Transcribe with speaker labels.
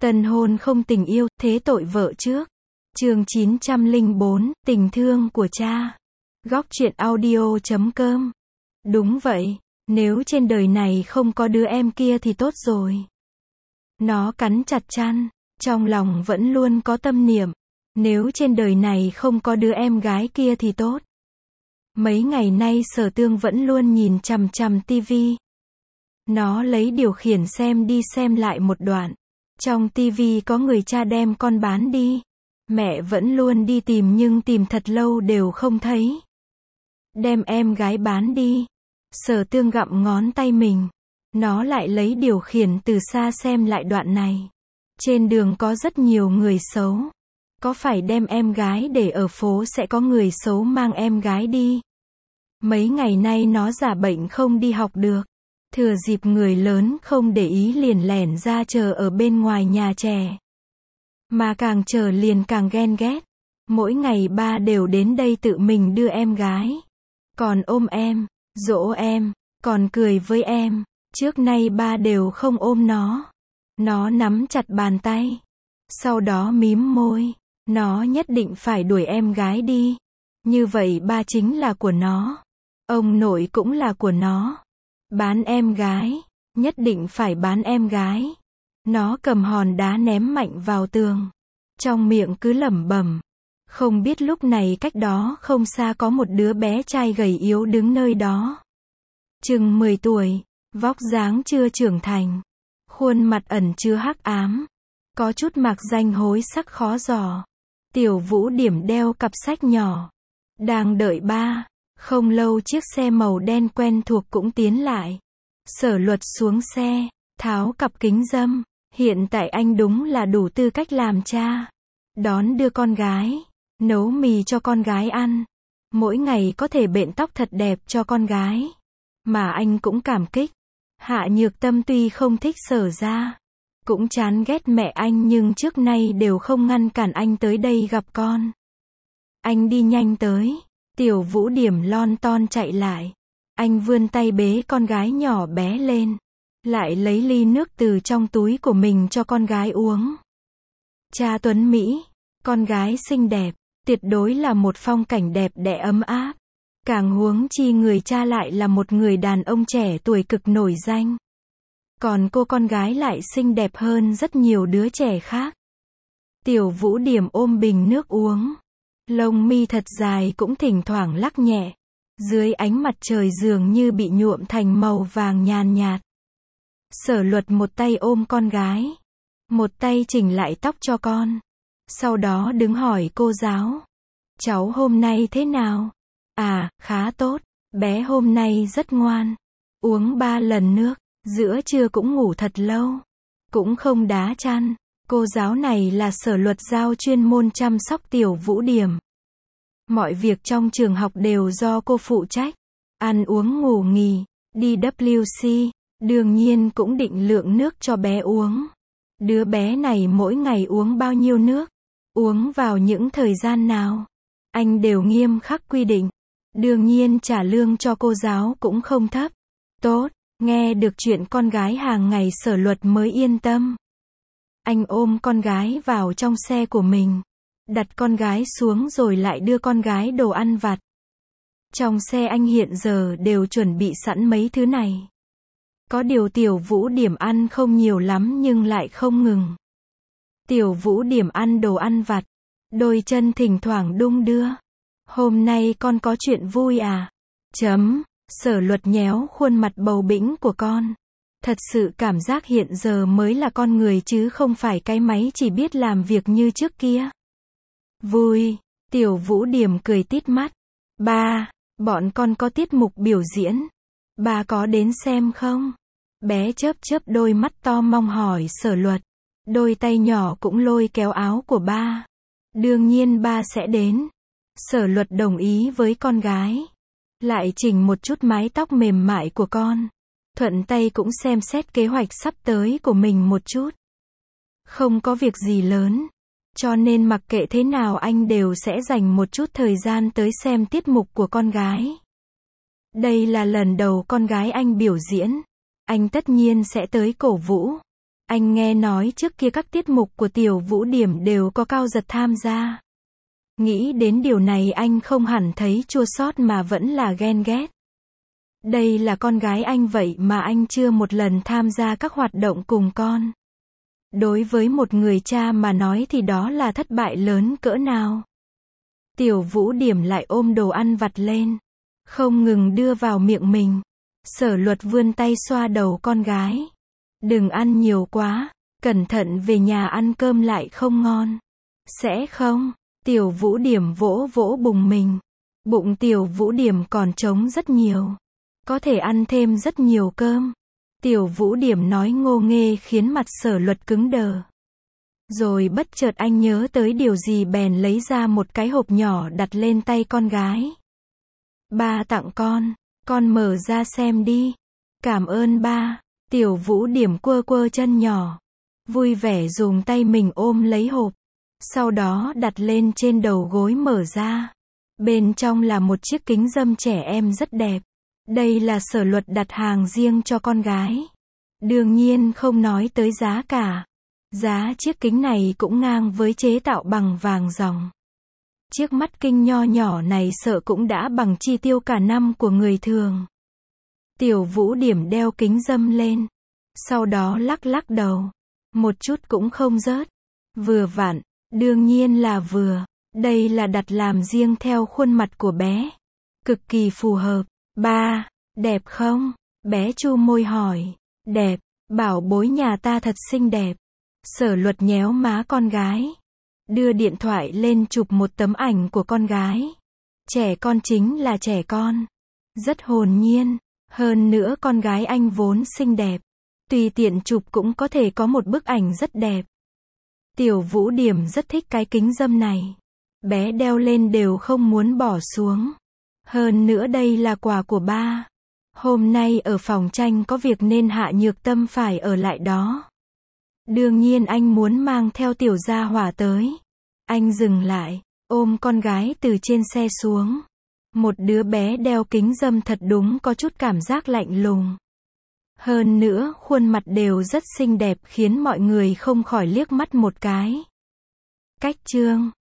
Speaker 1: Tân hôn không tình yêu, thế tội vợ trước. Chương 904, tình thương của cha. Góc truyện audio.com. Đúng vậy, nếu trên đời này không có đứa em kia thì tốt rồi. Nó cắn chặt chăn, trong lòng vẫn luôn có tâm niệm, nếu trên đời này không có đứa em gái kia thì tốt. Mấy ngày nay Sở Tương vẫn luôn nhìn chằm chằm tivi. Nó lấy điều khiển xem đi xem lại một đoạn. Trong tivi có người cha đem con bán đi. Mẹ vẫn luôn đi tìm nhưng tìm thật lâu đều không thấy. Đem em gái bán đi. Sở Tương gặm ngón tay mình. Nó lại lấy điều khiển từ xa xem lại đoạn này. Trên đường có rất nhiều người xấu. Có phải đem em gái để ở phố sẽ có người xấu mang em gái đi. Mấy ngày nay nó giả bệnh không đi học được. Thừa dịp người lớn không để ý liền lẻn ra chờ ở bên ngoài nhà trẻ. Mà càng chờ liền càng ghen ghét. Mỗi ngày ba đều đến đây tự mình đưa em gái. Còn ôm em, dỗ em, còn cười với em. Trước nay ba đều không ôm nó. Nó nắm chặt bàn tay. Sau đó mím môi. Nó nhất định phải đuổi em gái đi. Như vậy ba chính là của nó. Ông nội cũng là của nó. Bán em gái. Nhất định phải bán em gái. Nó cầm hòn đá ném mạnh vào tường. Trong miệng cứ lẩm bẩm. Không biết lúc này cách đó không xa có một đứa bé trai gầy yếu đứng nơi đó. Chừng 10 tuổi. Vóc dáng chưa trưởng thành. Khuôn mặt ẩn chứa hắc ám. Có chút mạc danh hối sắc khó dò. Tiểu Vũ Điểm đeo cặp sách nhỏ. Đang đợi ba. Không lâu chiếc xe màu đen quen thuộc cũng tiến lại. Sở Luật xuống xe, tháo cặp kính râm. Hiện tại anh đúng là đủ tư cách làm cha. Đón đưa con gái, nấu mì cho con gái ăn. Mỗi ngày có thể bện tóc thật đẹp cho con gái. Mà anh cũng cảm kích. Hạ Nhược Tâm tuy không thích Sở ra, cũng chán ghét mẹ anh nhưng trước nay đều không ngăn cản anh tới đây gặp con. Anh đi nhanh tới. Tiểu Vũ Điểm lon ton chạy lại. Anh vươn tay bế con gái nhỏ bé lên. Lại lấy ly nước từ trong túi của mình cho con gái uống. Cha tuấn Mỹ, con gái xinh đẹp, tuyệt đối là một phong cảnh đẹp đẽ ấm áp. Càng huống chi người cha lại là một người đàn ông trẻ tuổi cực nổi danh. Còn cô con gái lại xinh đẹp hơn rất nhiều đứa trẻ khác. Tiểu Vũ Điểm ôm bình nước uống. Lông mi thật dài cũng thỉnh thoảng lắc nhẹ. Dưới ánh mặt trời dường như bị nhuộm thành màu vàng nhàn nhạt. Sở Luật một tay ôm con gái. Một tay chỉnh lại tóc cho con. Sau đó đứng hỏi cô giáo. Cháu hôm nay thế nào? À, khá tốt. Bé hôm nay rất ngoan. Uống 3 lần nước. Giữa trưa cũng ngủ thật lâu. Cũng không đá chăn. Cô giáo này là Sở Luật giao chuyên môn chăm sóc Tiểu Vũ Điểm. Mọi việc trong trường học đều do cô phụ trách. Ăn uống ngủ nghỉ, đi WC, đương nhiên cũng định lượng nước cho bé uống. Đứa bé này mỗi ngày uống bao nhiêu nước, uống vào những thời gian nào, anh đều nghiêm khắc quy định. Đương nhiên trả lương cho cô giáo cũng không thấp. Tốt, nghe được chuyện con gái hàng ngày Sở Luật mới yên tâm. Anh ôm con gái vào trong xe của mình. Đặt con gái xuống rồi lại đưa con gái đồ ăn vặt. Trong xe anh hiện giờ đều chuẩn bị sẵn mấy thứ này. Có điều Tiểu Vũ Điểm ăn không nhiều lắm nhưng lại không ngừng. Tiểu Vũ Điểm ăn đồ ăn vặt. Đôi chân thỉnh thoảng đung đưa. Hôm nay con có chuyện vui à? Sở Luật nhéo khuôn mặt bầu bĩnh của con. Thật sự cảm giác hiện giờ mới là con người chứ không phải cái máy chỉ biết làm việc như trước kia. Vui. Tiểu Vũ Điểm cười tít mắt. Ba, bọn con có tiết mục biểu diễn. Ba có đến xem không? Bé chớp chớp đôi mắt to mong hỏi Sở Luật. Đôi tay nhỏ cũng lôi kéo áo của ba. Đương nhiên ba sẽ đến. Sở Luật đồng ý với con gái. Lại chỉnh một chút mái tóc mềm mại của con. Thuận tay cũng xem xét kế hoạch sắp tới của mình một chút. Không có việc gì lớn. Cho nên mặc kệ thế nào anh đều sẽ dành một chút thời gian tới xem tiết mục của con gái. Đây là lần đầu con gái anh biểu diễn. Anh tất nhiên sẽ tới cổ vũ. Anh nghe nói trước kia các tiết mục của Tiểu Vũ Điểm đều có Cao Giật tham gia. Nghĩ đến điều này anh không hẳn thấy chua xót mà vẫn là ghen ghét. Đây là con gái anh vậy mà anh chưa một lần tham gia các hoạt động cùng con. Đối với một người cha mà nói thì đó là thất bại lớn cỡ nào. Tiểu Vũ Điểm lại ôm đồ ăn vặt lên, không ngừng đưa vào miệng mình. Sở Luật vươn tay xoa đầu con gái. Đừng ăn nhiều quá, cẩn thận về nhà ăn cơm lại không ngon. Sẽ không? Tiểu Vũ Điểm vỗ vỗ bụng mình. Bụng Tiểu Vũ Điểm còn trống rất nhiều. Có thể ăn thêm rất nhiều cơm. Tiểu Vũ Điểm nói ngô nghê khiến mặt Sở Luật cứng đờ. Rồi bất chợt anh nhớ tới điều gì bèn lấy ra một cái hộp nhỏ đặt lên tay con gái. Ba tặng con mở ra xem đi. Cảm ơn ba. Tiểu Vũ Điểm quơ quơ chân nhỏ, vui vẻ dùng tay mình ôm lấy hộp. Sau đó đặt lên trên đầu gối mở ra. Bên trong là một chiếc kính râm trẻ em rất đẹp. Đây là Sở Luật đặt hàng riêng cho con gái. Đương nhiên không nói tới giá cả. Giá chiếc kính này cũng ngang với chế tạo bằng vàng ròng. Chiếc mắt kinh nho nhỏ này sợ cũng đã bằng chi tiêu cả năm của người thường. Tiểu Vũ Điểm đeo kính râm lên. Sau đó lắc lắc đầu. Một chút cũng không rớt. Vừa vặn. Đương nhiên là vừa. Đây là đặt làm riêng theo khuôn mặt của bé. Cực kỳ phù hợp. Ba, đẹp không? Bé chu môi hỏi. Đẹp, bảo bối nhà ta thật xinh đẹp. Sở Luật nhéo má con gái. Đưa điện thoại lên chụp một tấm ảnh của con gái. Trẻ con chính là trẻ con. Rất hồn nhiên. Hơn nữa con gái anh vốn xinh đẹp. Tùy tiện chụp cũng có thể có một bức ảnh rất đẹp. Tiểu Vũ Điểm rất thích cái kính râm này. Bé đeo lên đều không muốn bỏ xuống. Hơn nữa đây là quà của ba. Hôm nay ở phòng tranh có việc nên Hạ Nhược Tâm phải ở lại đó. Đương nhiên anh muốn mang theo tiểu gia hỏa tới. Anh dừng lại, ôm con gái từ trên xe xuống. Một đứa bé đeo kính râm thật đúng có chút cảm giác lạnh lùng. Hơn nữa, khuôn mặt đều rất xinh đẹp khiến mọi người không khỏi liếc mắt một cái. Cách chương